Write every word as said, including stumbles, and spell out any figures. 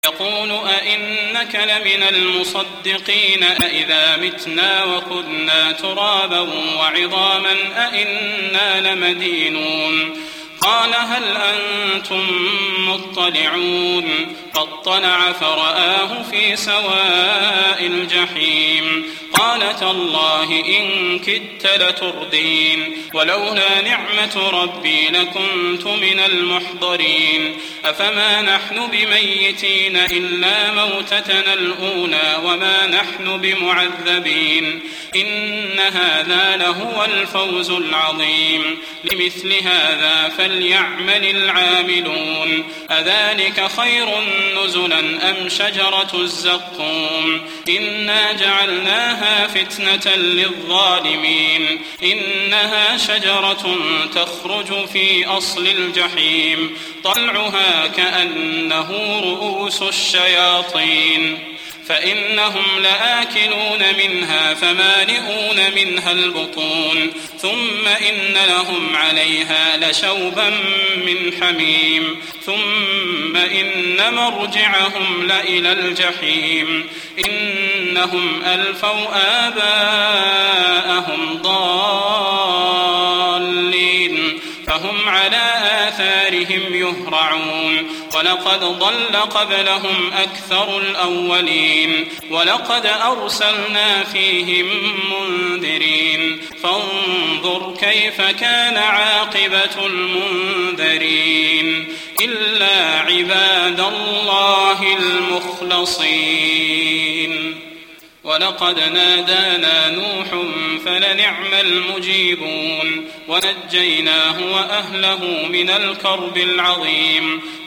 يقول أئنك لمن المصدقين أئذا متنا وكنا ترابا وعظاما أئنا لمدينون قال هل أنتم مطلعون فاطلع فرآه في سواء الجحيم قال تالله إن كدت لتردين ولولا نعمة ربي لكنت من المحضرين أفما نحن بميتين إلا موتتنا الأولى وما نحن بمعذبين إن هذا لهو الفوز العظيم لمثل هذا فليعمل العاملون أذلك خير نزلا أم شجرة الزقوم إنا جعلناها فتنة للظالمين إنها شجرة تخرج في أصل الجحيم طلعها كأنه رؤوس الشياطين فإنهم لآكلون منها فمالئون منها البطون ثم إن لهم عليها لشوبا من حميم ثم إن مرجعهم لإلى الجحيم إنهم ألفوا آباءهم ضالين فهم على آثارهم يهرعون ولقد ضل قبلهم أكثر الأولين ولقد أرسلنا فيهم منذرين فانظر كيف كان عاقبة المنذرين إلا عباد الله المخلصين ولقد نادانا نوح فلنعم المجيبون ونجيناه وأهله من الكرب العظيم